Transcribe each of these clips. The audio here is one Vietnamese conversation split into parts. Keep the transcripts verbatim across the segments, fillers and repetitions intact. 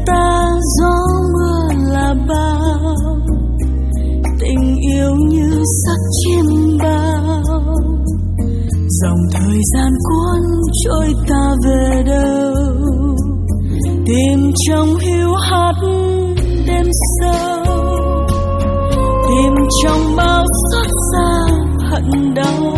ta gió mưa là bao, tình yêu như sắc chim bao, dòng thời gian cuốn trôi ta về đâu, tìm trong hiu hắt đêm sâu, tìm trong bao xót xa hận đau.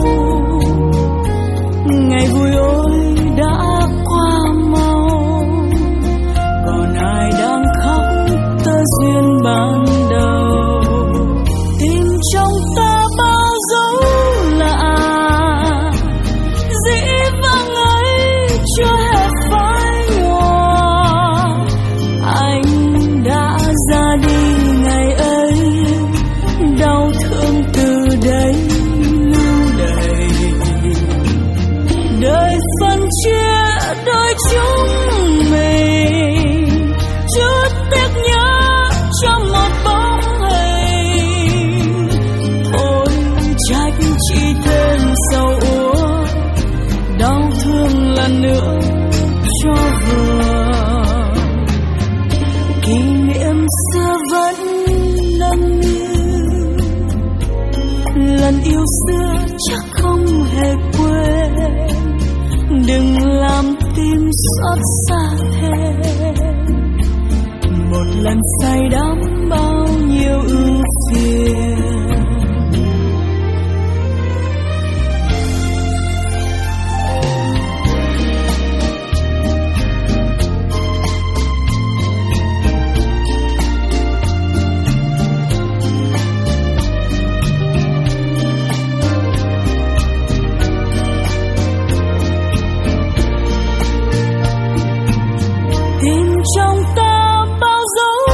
Ngày vui ôi đã qua mau, còn ai đang khóc tơ duyên ban đầu. Tìm trong ta bao dấu lạ, dĩ vãng ấy chưa hề phai nhòa. Anh đã ra đi ngày ấy, đau thương từ đây lưu đầy. Đời phân chia đôi chúng mình, chút tiếc nhớ cho một bóng hình. Thôi trách chỉ thêm sầu úa, đau thương lần nữa cho vừa. Kỷ niệm xưa vẫn nâng niu, lần yêu xưa chắc không hề quên. Đừng làm tim xót xa thêm, một lần say đắm bao nhiêu ưu phiền. Trong ta bao dấu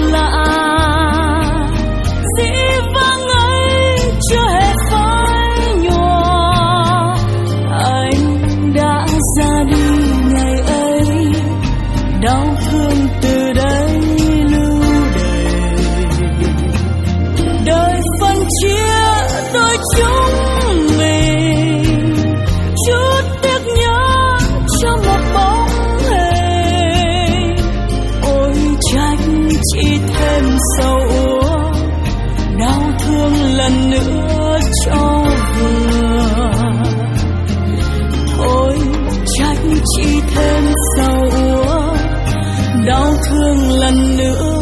lạ, dĩ vãng ấy chưa hề phai nhòa. Anh đã ra đi ngày ấy, đau thương từ đây lưu đầy. Đời phân chia đôi chúng mình, chút tiếc nhớ cho một bóng chỉ thêm sầu úa, đau thương lần nữa cho vừa. Thôi trách chỉ thêm sầu úa, đau thương lần nữa